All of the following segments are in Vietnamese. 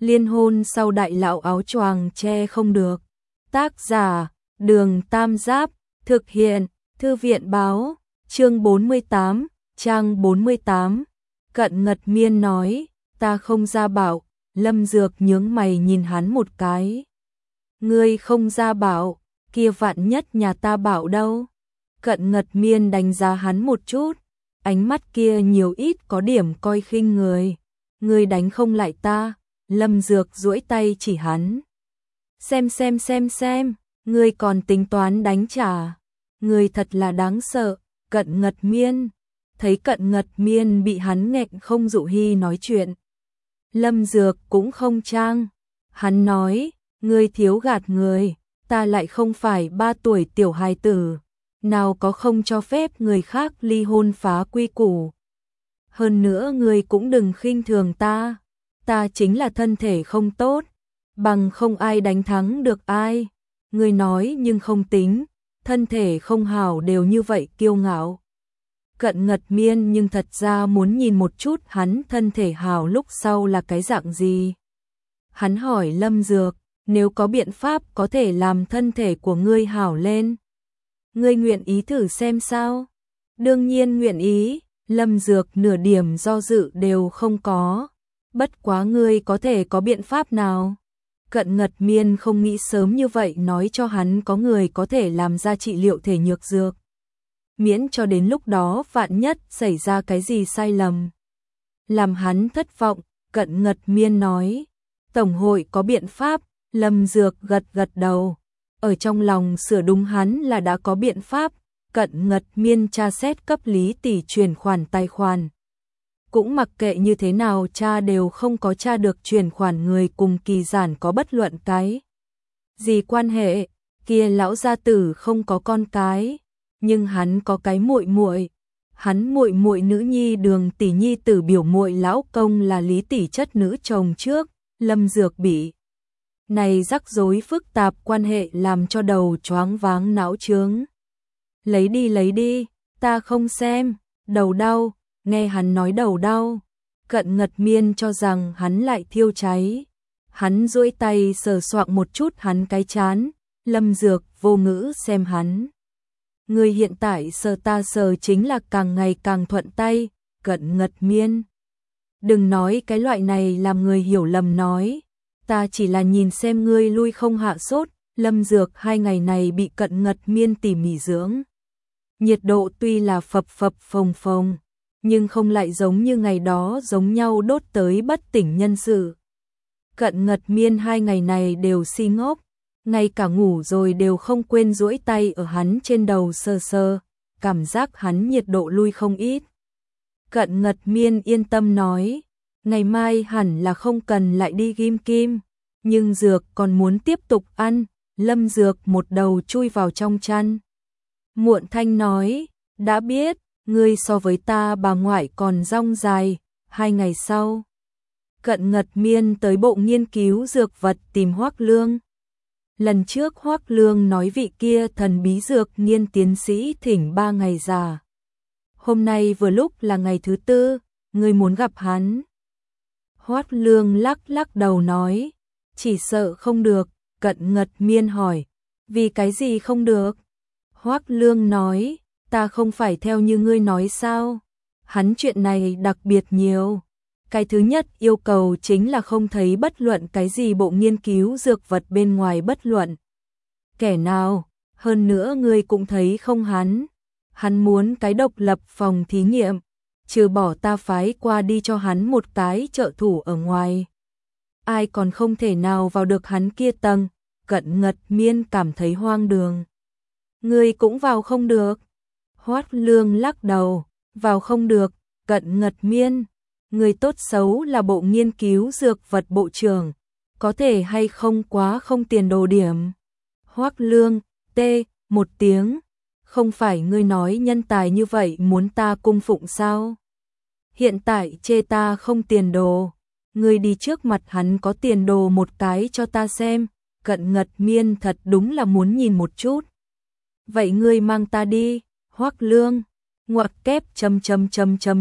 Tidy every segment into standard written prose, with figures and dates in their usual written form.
Liên hôn sau đại lão áo choàng che không được. Tác giả, Đường Tam Giáp, thực hiện, Thư viện báo, chương 48, trang 48. Cận Ngật Miên nói, ta không gia bảo. Lâm Dược nhướng mày nhìn hắn một cái. Ngươi không gia bảo, kia vạn nhất nhà ta bảo đâu. Cận Ngật Miên đánh giá hắn một chút, ánh mắt kia nhiều ít có điểm coi khinh người. Ngươi đánh không lại ta. Lâm Dược duỗi tay chỉ hắn. Xem, ngươi còn tính toán đánh trả. Ngươi thật là đáng sợ. Cận Ngật Miên. Thấy Cận Ngật Miên bị hắn nghẹn không dụ hi nói chuyện. Lâm Dược cũng không trang. Hắn nói, ngươi thiếu gạt người, ta lại không phải 3 tuổi tiểu hài tử. Nào có không cho phép người khác ly hôn phá quy củ. Hơn nữa ngươi cũng đừng khinh thường ta. Ta chính là thân thể không tốt, bằng không ai đánh thắng được ai. Ngươi nói nhưng không tính, thân thể không hảo đều như vậy kiêu ngạo. Cận Ngật Miên nhưng thật ra muốn nhìn một chút hắn thân thể hảo lúc sau là cái dạng gì. Hắn hỏi Lâm Dược, nếu có biện pháp có thể làm thân thể của ngươi hảo lên, ngươi nguyện ý thử xem sao? Đương nhiên nguyện ý. Lâm Dược nửa điểm do dự đều không có. Bất quá ngươi có thể có biện pháp nào? Cận Ngật Miên không nghĩ sớm như vậy nói cho hắn có người có thể làm ra trị liệu thể nhược dược. Miễn cho đến lúc đó vạn nhất xảy ra cái gì sai lầm. Làm hắn thất vọng, Cận Ngật Miên nói. Tổng hội có biện pháp. Lâm Dược gật đầu. Ở trong lòng sửa đúng hắn là đã có biện pháp. Cận Ngật Miên tra xét cấp Lý tỷ chuyển khoản tài khoản. Cũng mặc kệ như thế nào cha đều không có tra được chuyển khoản người cùng Kỳ Giản có bất luận cái gì quan hệ. Kia lão gia tử không có con cái, nhưng hắn có cái muội muội. Hắn muội muội nữ nhi Đường tỷ nhi tử biểu muội lão công là Lý tỷ chất nữ chồng trước. Lâm Dược bị này rắc rối phức tạp quan hệ làm cho đầu choáng váng não chướng. Lấy đi, ta không xem. Đầu đau. Nghe hắn nói đầu đau, Cận Ngật Miên cho rằng hắn lại thiêu cháy. Hắn duỗi tay sờ soạng một chút hắn cái chán. Lâm Dược vô ngữ xem hắn. Người hiện tại sờ ta sờ chính là càng ngày càng thuận tay. Cận Ngật Miên, đừng nói cái loại này làm người hiểu lầm nói. Ta chỉ là nhìn xem ngươi lui không hạ sốt. Lâm Dược 2 ngày này bị Cận Ngật Miên tỉ mỉ dưỡng. Nhiệt độ tuy là phập phồng, nhưng không lại giống như ngày đó giống nhau đốt tới bất tỉnh nhân sự. Cận Ngật Miên 2 ngày này đều si ngốc, ngay cả ngủ rồi đều không quên duỗi tay ở hắn trên đầu sờ, cảm giác hắn nhiệt độ lui không ít. Cận Ngật Miên yên tâm nói, ngày mai hẳn là không cần lại đi ghim kim, nhưng dược còn muốn tiếp tục ăn. Lâm Dược một đầu chui vào trong chăn. Muộn thanh nói, đã biết. Ngươi so với ta bà ngoại còn dong dài. 2 ngày sau, Cận Ngật Miên tới bộ nghiên cứu dược vật tìm Hoắc Lương. Lần trước Hoắc Lương nói vị kia thần bí dược nghiên tiến sĩ thỉnh 3 ngày giả. Hôm nay vừa lúc là ngày thứ 4, ngươi muốn gặp hắn. Hoắc Lương lắc đầu nói, chỉ sợ không được. Cận Ngật Miên hỏi, vì cái gì không được? Hoắc Lương nói, ta không phải theo như ngươi nói sao? Hắn chuyện này đặc biệt nhiều. Cái thứ nhất yêu cầu chính là không thấy bất luận cái gì bộ nghiên cứu dược vật bên ngoài bất luận kẻ nào. Hơn nữa ngươi cũng thấy không hắn. Hắn muốn cái độc lập phòng thí nghiệm. Trừ bỏ ta phái qua đi cho hắn một cái trợ thủ ở ngoài, ai còn không thể nào vào được hắn kia tầng. Cận Ngật Miên cảm thấy hoang đường. Ngươi cũng vào không được. Hoắc Lương lắc đầu, vào không được. Cận Ngật Miên, người tốt xấu là bộ nghiên cứu dược vật bộ trưởng, có thể hay không quá không tiền đồ điểm. Hoắc Lương, một tiếng, không phải ngươi nói nhân tài như vậy muốn ta cung phụng sao? Hiện tại chê ta không tiền đồ, ngươi đi trước mặt hắn có tiền đồ một cái cho ta xem. Cận Ngật Miên thật đúng là muốn nhìn một chút. Vậy ngươi mang ta đi. Hoắc Lương, ngoặc kép ...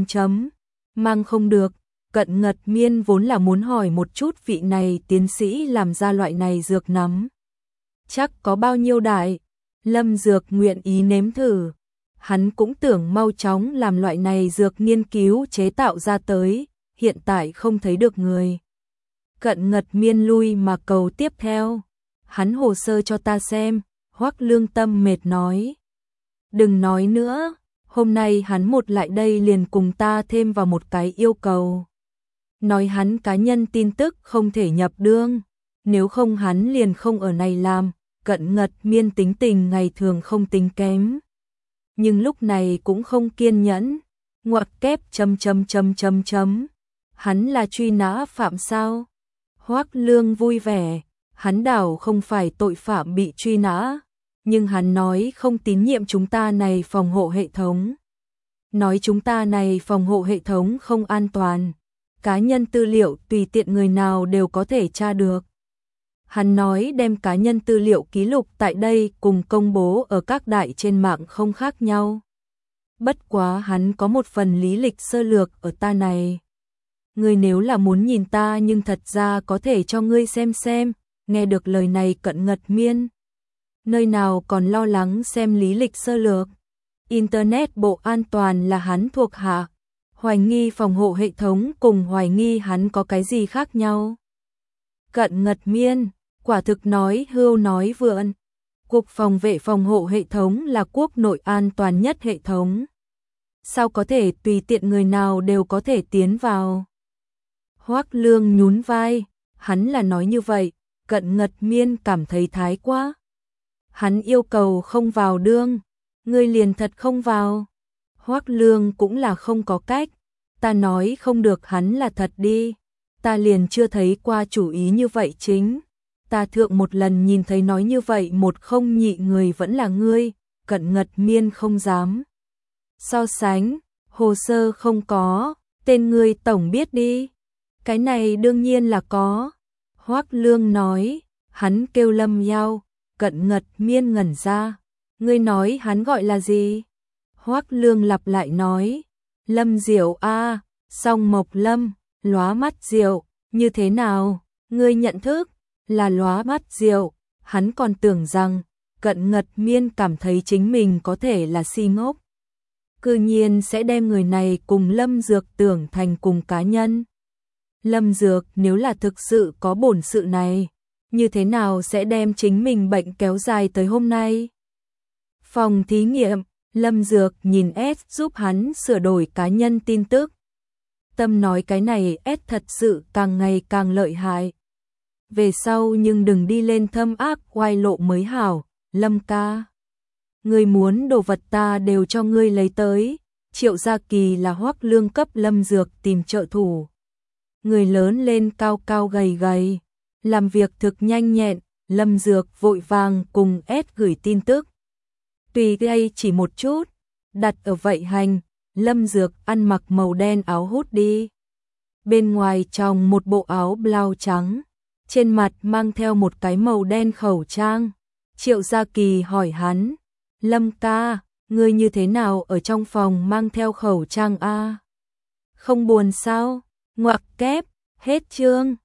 mang không được. Cận Ngật Miên vốn là muốn hỏi một chút vị này tiến sĩ làm ra loại này dược nắm. Chắc có bao nhiêu đại, Lâm Dược nguyện ý nếm thử. Hắn cũng tưởng mau chóng làm loại này dược nghiên cứu chế tạo ra tới, hiện tại không thấy được người. Cận Ngật Miên lui mà cầu tiếp theo. Hắn hồ sơ cho ta xem, Hoắc Lương Tâm mệt nói. Đừng nói nữa, hôm nay hắn một lại đây liền cùng ta thêm vào một cái yêu cầu. Nói hắn cá nhân tin tức không thể nhập đương, nếu không hắn liền không ở này làm. Cận Ngật Miên tính tình ngày thường không tính kém, nhưng lúc này cũng không kiên nhẫn. Ngoặc kép chấm. Hắn là truy nã phạm sao? Hoắc Lương vui vẻ, hắn đảo không phải tội phạm bị truy nã, nhưng hắn nói không tín nhiệm chúng ta này phòng hộ hệ thống. Nói chúng ta này phòng hộ hệ thống không an toàn, cá nhân tư liệu tùy tiện người nào đều có thể tra được. Hắn nói đem cá nhân tư liệu ký lục tại đây cùng công bố ở các đại trên mạng không khác nhau. Bất quá hắn có một phần lý lịch sơ lược ở ta này. Ngươi nếu là muốn nhìn ta nhưng thật ra có thể cho ngươi xem. Nghe được lời này Cận Ngật Miên nơi nào còn lo lắng xem lý lịch sơ lược. Internet bộ an toàn là hắn thuộc hạ, hoài nghi phòng hộ hệ thống cùng hoài nghi hắn có cái gì khác nhau. Cận Ngật Miên quả thực nói hưu nói vượn. Cục phòng vệ phòng hộ hệ thống là quốc nội an toàn nhất hệ thống. Sao có thể tùy tiện người nào đều có thể tiến vào? Hoắc Lương nhún vai, hắn là nói như vậy, Cận Ngật Miên cảm thấy thái quá. Hắn yêu cầu không vào đương, ngươi liền thật không vào. Hoắc Lương cũng là không có cách, ta nói không được hắn là thật đi, ta liền chưa thấy qua chủ ý như vậy chính. Ta thượng một lần nhìn thấy nói như vậy một không nhị người vẫn là ngươi. Cận Ngật Miên không dám so sánh, hồ sơ không có, tên ngươi tổng biết đi. Cái này đương nhiên là có. Hoắc Lương nói, hắn kêu Lâm Giao. Cận Ngật Miên ngẩn ra, ngươi nói hắn gọi là gì? Hoắc Lương lặp lại nói, Lâm Diệu a, Song Mộc Lâm, lóa mắt Diệu, như thế nào? Ngươi nhận thức là lóa mắt Diệu? Hắn còn tưởng rằng Cận Ngật Miên cảm thấy chính mình có thể là si ngốc, cư nhiên sẽ đem người này cùng Lâm Dược tưởng thành cùng cá nhân. Lâm Dược nếu là thực sự có bổn sự này, như thế nào sẽ đem chính mình bệnh kéo dài tới hôm nay? Phòng thí nghiệm, Lâm Dược nhìn S giúp hắn sửa đổi cá nhân tin tức. Tâm nói cái này S thật sự càng ngày càng lợi hại. Về sau nhưng đừng đi lên thâm ác oai lộ mới hảo, Lâm ca. Ngươi muốn đồ vật ta đều cho ngươi lấy tới. Triệu Gia Kỳ là Hoắc Lương cấp Lâm Dược tìm trợ thủ. Người lớn lên cao cao gầy gầy, làm việc thực nhanh nhẹn. Lâm Dược vội vàng cùng S gửi tin tức. Tùy đây chỉ một chút, đặt ở vậy hành. Lâm Dược ăn mặc màu đen áo hút đi. Bên ngoài trong một bộ áo blau trắng, trên mặt mang theo một cái màu đen khẩu trang. Triệu Gia Kỳ hỏi hắn, Lâm ca, ngươi như thế nào ở trong phòng mang theo khẩu trang a? Không buồn sao? Ngoặc kép, hết chương.